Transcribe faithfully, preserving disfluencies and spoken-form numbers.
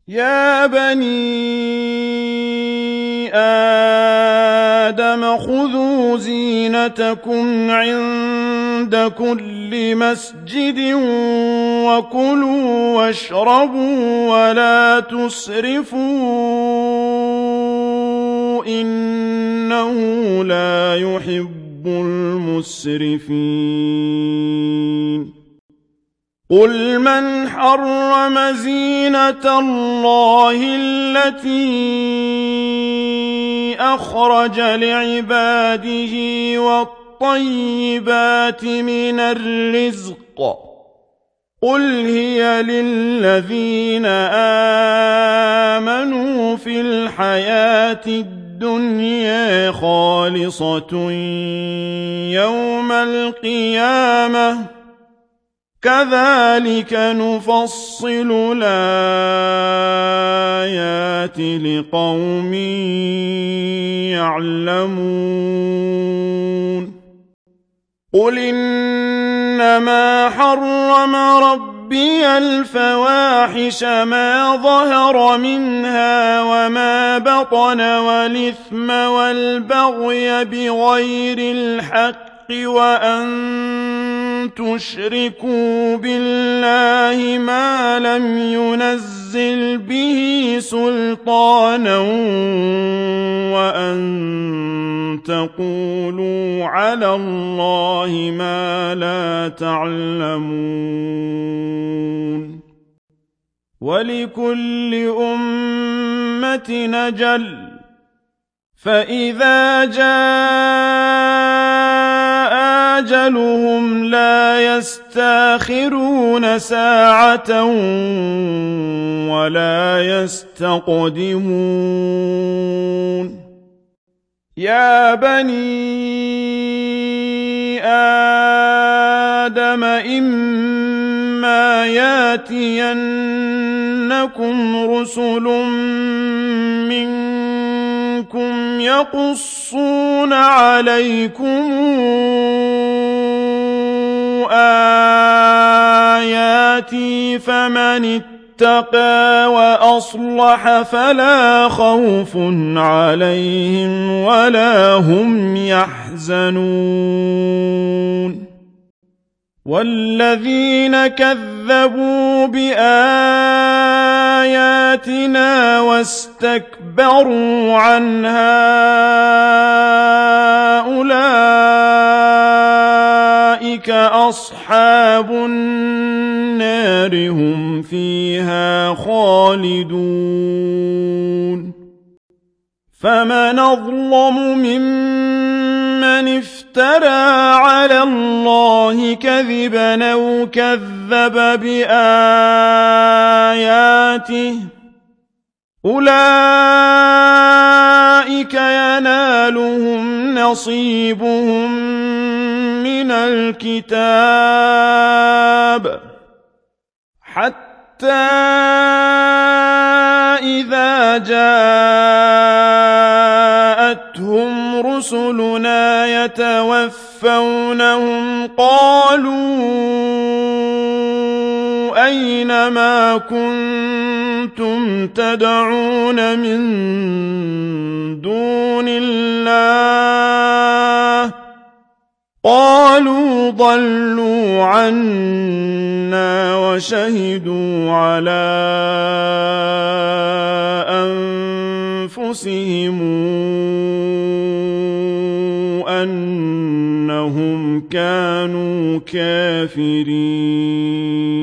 يا بني آدم خذوا زينتكم عند كل مسجد وكلوا واشربوا ولا تسرفوا إنه لا يحب المسرفين قل من حرم زينة الله التي أخرج لعباده والطيبات من الرزق قل هي للذين آمنوا في الحياة الدنيا خالصة يوم القيامة كذلك نفصل الآيات لقوم يعلمون قل إنما حرم ربي الفواحش ما ظهر منها وما بطن والإثم والبغي بغير الحق وأن تشركوا بالله ما لم ينزل به سلطانا وأن تقولوا على الله ما لا تعلمون ولكل أمة أجل فإذا جاء أجلهم لا يستاخرون ساعة ولا يستقدمون يا بني آدم إما ياتينكم رسل منكم يقصون عليكم آياتي فمن اتقى وأصلح فلا خوف عليهم ولا هم يحزنون والذين كذبوا بآياتنا واستكبروا عنها أولئك أصحاب النار هم فيها خالدون فمن أظلم ممن افترى على الله كذبا أو كذب بآياته أولئك ينالهم نصيبهم من الكتاب حتى إذا جاءتهم رسلنا يتوفونهم قالوا أين ما كنتم تدعون من دون الله قالوا ضلوا عنا وشهدوا على أنفسهم أنهم كانوا كافرين